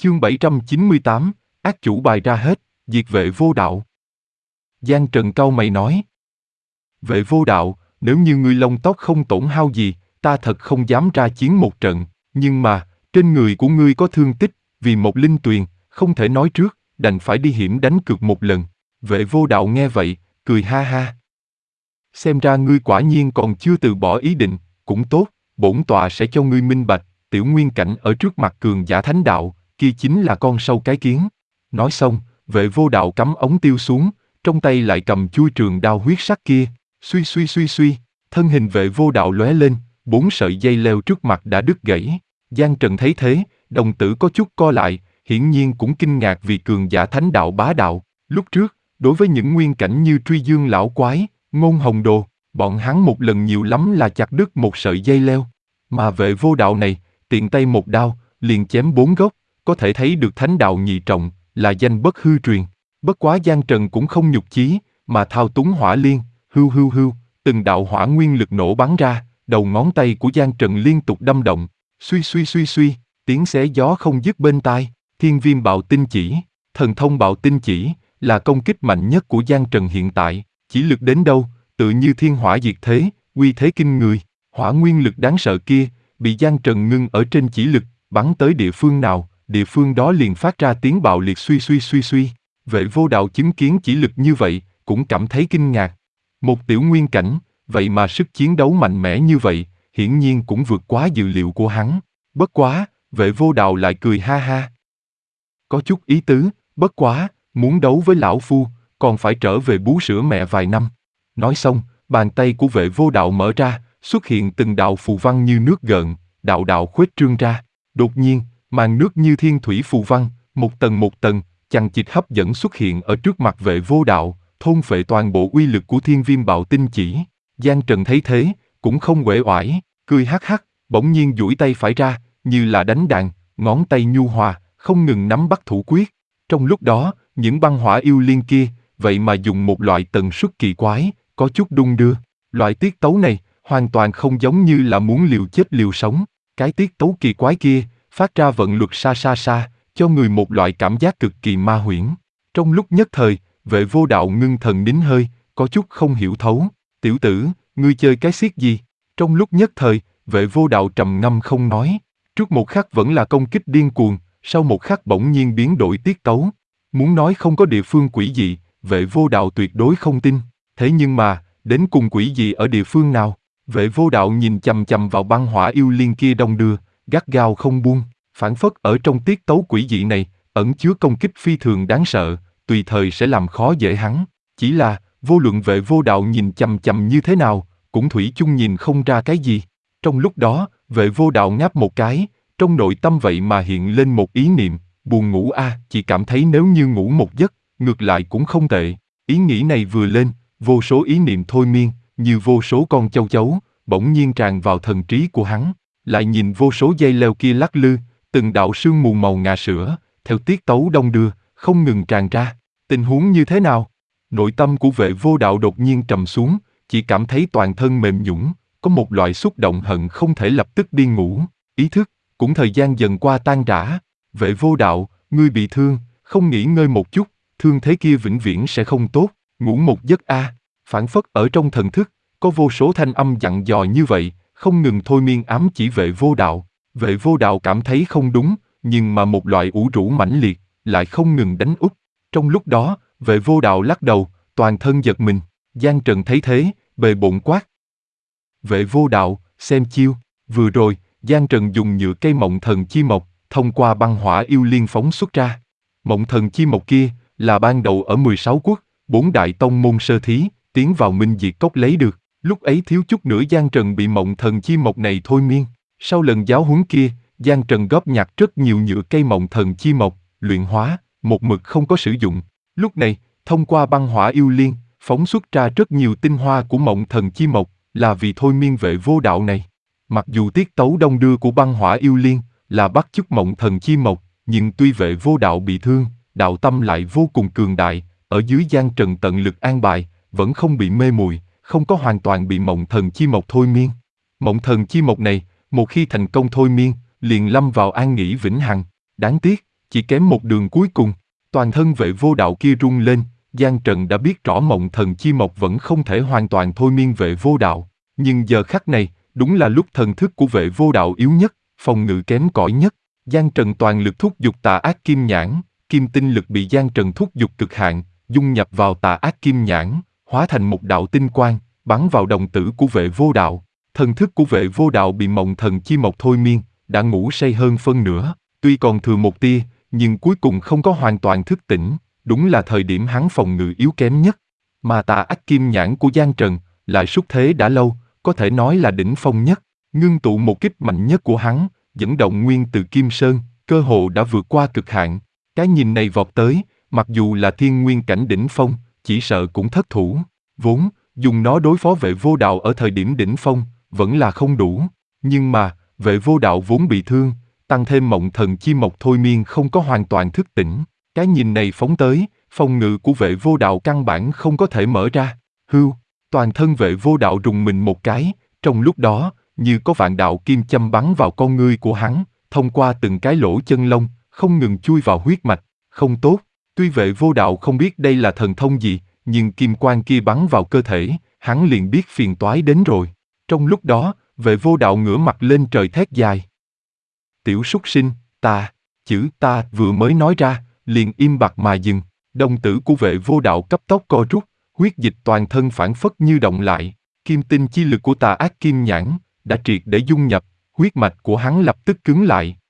Chương 798, ác chủ bày ra hết, diệt vệ vô đạo. Giang Trần cau mày nói. Vệ vô đạo, nếu như ngươi lông tóc không tổn hao gì, ta thật không dám ra chiến một trận, nhưng mà, trên người của ngươi có thương tích, vì một linh tuyền, không thể nói trước, đành phải đi hiểm đánh cược một lần. Vệ vô đạo nghe vậy, cười ha ha. Xem ra ngươi quả nhiên còn chưa từ bỏ ý định, cũng tốt, bổn tọa sẽ cho ngươi minh bạch, tiểu nguyên cảnh ở trước mặt cường giả thánh đạo, kia chính là con sâu cái kiến. Nói xong, vệ vô đạo cắm ống tiêu xuống, trong tay lại cầm chuôi trường đao huyết sắc kia, suy, thân hình vệ vô đạo lóe lên, 4 sợi dây leo trước mặt đã đứt gãy. Giang Trần thấy thế, đồng tử có chút co lại, hiển nhiên cũng kinh ngạc vì cường giả thánh đạo bá đạo. Lúc trước, đối với những nguyên cảnh như Truy Dương lão quái, Ngôn Hồng Đồ, bọn hắn một lần nhiều lắm là chặt đứt một sợi dây leo. Mà vệ vô đạo này, tiện tay một đao, liền chém 4 gốc, có thể thấy được thánh đạo nhị trọng, là danh bất hư truyền. Bất quá Giang Trần cũng không nhục chí, mà thao túng hỏa liên, hưu, từng đạo hỏa nguyên lực nổ bắn ra, đầu ngón tay của Giang Trần liên tục đâm động, suy, tiếng xé gió không dứt bên tai. Thiên Viêm Bạo Tinh Chỉ, thần thông Bạo Tinh Chỉ, là công kích mạnh nhất của Giang Trần hiện tại, chỉ lực đến đâu, tự như thiên hỏa diệt thế, uy thế kinh người. Hỏa nguyên lực đáng sợ kia, bị Giang Trần ngưng ở trên chỉ lực, bắn tới địa phương nào, địa phương đó liền phát ra tiếng bạo liệt suy. Vệ vô đạo chứng kiến chỉ lực như vậy, cũng cảm thấy kinh ngạc. Một tiểu nguyên cảnh, vậy mà sức chiến đấu mạnh mẽ như vậy, hiển nhiên cũng vượt quá dự liệu của hắn. Bất quá, vệ vô đạo lại cười ha ha. Có chút ý tứ, bất quá, muốn đấu với lão phu, còn phải trở về bú sữa mẹ vài năm. Nói xong, bàn tay của vệ vô đạo mở ra, xuất hiện từng đạo phù văn như nước gợn, đạo đạo khuếch trương ra. Đột nhiên, màn nước như thiên thủy phù văn, một tầng, chằng chịt hấp dẫn xuất hiện ở trước mặt vệ vô đạo, thôn phệ toàn bộ uy lực của Thiên Viêm Bạo Tinh Chỉ. Giang Trần thấy thế, cũng không uể oải, cười hắc hắc, bỗng nhiên duỗi tay phải ra, như là đánh đàn, ngón tay nhu hòa, không ngừng nắm bắt thủ quyết. Trong lúc đó, những băng hỏa yêu liên kia, vậy mà dùng một loại tần suất kỳ quái, có chút đung đưa. Loại tiết tấu này, hoàn toàn không giống như là muốn liều chết liều sống. Cái tiết tấu kỳ quái kia, phát ra vận luật xa, cho người một loại cảm giác cực kỳ ma huyễn. Trong lúc nhất thời, vệ vô đạo ngưng thần nín hơi, có chút không hiểu thấu. Tiểu tử, ngươi chơi cái xiết gì? Trong lúc nhất thời, vệ vô đạo trầm ngâm không nói. Trước một khắc vẫn là công kích điên cuồng, sau một khắc bỗng nhiên biến đổi tiết tấu. Muốn nói không có địa phương quỷ dị, vệ vô đạo tuyệt đối không tin. Thế nhưng mà, đến cùng quỷ dị ở địa phương nào? Vệ vô đạo nhìn chằm chằm vào băng hỏa yêu liên kia đong đưa, gắt gao không buông, phảng phất ở trong tiết tấu quỷ dị này, ẩn chứa công kích phi thường đáng sợ, tùy thời sẽ làm khó dễ hắn. Chỉ là, vô luận vệ vô đạo nhìn chằm chằm như thế nào, cũng thủy chung nhìn không ra cái gì. Trong lúc đó, vệ vô đạo ngáp một cái, trong nội tâm vậy mà hiện lên một ý niệm, buồn ngủ chỉ cảm thấy nếu như ngủ một giấc, ngược lại cũng không tệ. Ý nghĩ này vừa lên, vô số ý niệm thôi miên, như vô số con châu chấu, bỗng nhiên tràn vào thần trí của hắn. Lại nhìn vô số dây leo kia lắc lư, từng đạo sương mù màu ngà sữa, theo tiết tấu đong đưa, không ngừng tràn ra. Tình huống như thế nào? Nội tâm của vệ vô đạo đột nhiên trầm xuống, chỉ cảm thấy toàn thân mềm nhũn, có một loại xúc động hận không thể lập tức đi ngủ. Ý thức, cũng thời gian dần qua tan rã. Vệ vô đạo, ngươi bị thương, không nghỉ ngơi một chút, thương thế kia vĩnh viễn sẽ không tốt, ngủ một giấc Phảng phất ở trong thần thức, có vô số thanh âm dặn dò như vậy, không ngừng thôi miên ám chỉ vệ vô đạo. Vệ vô đạo cảm thấy không đúng, nhưng mà một loại ủ rũ mãnh liệt, lại không ngừng đánh úp. Trong lúc đó, vệ vô đạo lắc đầu, toàn thân giật mình. Giang Trần thấy thế, bề bộn quát. Vệ vô đạo, xem chiêu. Vừa rồi, Giang Trần dùng nhựa cây mộng thần chi mộc, thông qua băng hỏa yêu liên phóng xuất ra. Mộng thần chi mộc kia, là ban đầu ở 16 quốc, 4 đại tông môn sơ thí, tiến vào Minh Diệt Cốc lấy được. Lúc ấy thiếu chút nữa Giang Trần bị mộng thần chi mộc này thôi miên. Sau lần giáo huấn kia, Giang Trần góp nhặt rất nhiều nhựa cây mộng thần chi mộc, luyện hóa, một mực không có sử dụng. Lúc này, thông qua băng hỏa yêu liên, phóng xuất ra rất nhiều tinh hoa của mộng thần chi mộc, là vì thôi miên vệ vô đạo này. Mặc dù tiết tấu đong đưa của băng hỏa yêu liên là bắt chước mộng thần chi mộc, nhưng tuy vệ vô đạo bị thương, đạo tâm lại vô cùng cường đại, ở dưới Giang Trần tận lực an bài, vẫn không bị mê muội, không có hoàn toàn bị mộng thần chi mộc thôi miên. Mộng thần chi mộc này, một khi thành công thôi miên, liền lâm vào an nghỉ vĩnh hằng. Đáng tiếc, chỉ kém một đường cuối cùng. Toàn thân vệ vô đạo kia rung lên, Giang Trần đã biết rõ mộng thần chi mộc vẫn không thể hoàn toàn thôi miên vệ vô đạo. Nhưng giờ khắc này, đúng là lúc thần thức của vệ vô đạo yếu nhất, phòng ngự kém cỏi nhất. Giang Trần toàn lực thúc giục tà ác kim nhãn, kim tinh lực bị Giang Trần thúc giục cực hạn, dung nhập vào tà ác kim nhãn, hóa thành một đạo tinh quang, bắn vào đồng tử của vệ vô đạo. Thần thức của vệ vô đạo bị mộng thần chi mộc thôi miên, đã ngủ say hơn phân nửa, tuy còn thừa một tia, nhưng cuối cùng không có hoàn toàn thức tỉnh, đúng là thời điểm hắn phòng ngự yếu kém nhất. Mà tà ác kim nhãn của Giang Trần, lại xuất thế đã lâu, có thể nói là đỉnh phong nhất, ngưng tụ một kích mạnh nhất của hắn, dẫn động nguyên từ Kim Sơn, cơ hồ đã vượt qua cực hạn. Cái nhìn này vọt tới, mặc dù là thiên nguyên cảnh đỉnh phong, chỉ sợ cũng thất thủ. Vốn, dùng nó đối phó vệ vô đạo ở thời điểm đỉnh phong, vẫn là không đủ. Nhưng mà, vệ vô đạo vốn bị thương, tăng thêm mộng thần chi mộc thôi miên không có hoàn toàn thức tỉnh. Cái nhìn này phóng tới, phòng ngự của vệ vô đạo căn bản không có thể mở ra. Hưu, toàn thân vệ vô đạo rùng mình một cái, trong lúc đó, như có vạn đạo kim châm bắn vào con ngươi của hắn, thông qua từng cái lỗ chân lông, không ngừng chui vào huyết mạch. Không tốt, tuy vệ vô đạo không biết đây là thần thông gì, nhưng kim quang kia bắn vào cơ thể, hắn liền biết phiền toái đến rồi. Trong lúc đó, vệ vô đạo ngửa mặt lên trời thét dài. Tiểu súc sinh, chữ ta vừa mới nói ra, liền im bặt mà dừng. Đồng tử của vệ vô đạo cấp tốc co rút, huyết dịch toàn thân phản phất như động lại. Kim tinh chi lực của tà ác kim nhãn đã triệt để dung nhập, huyết mạch của hắn lập tức cứng lại,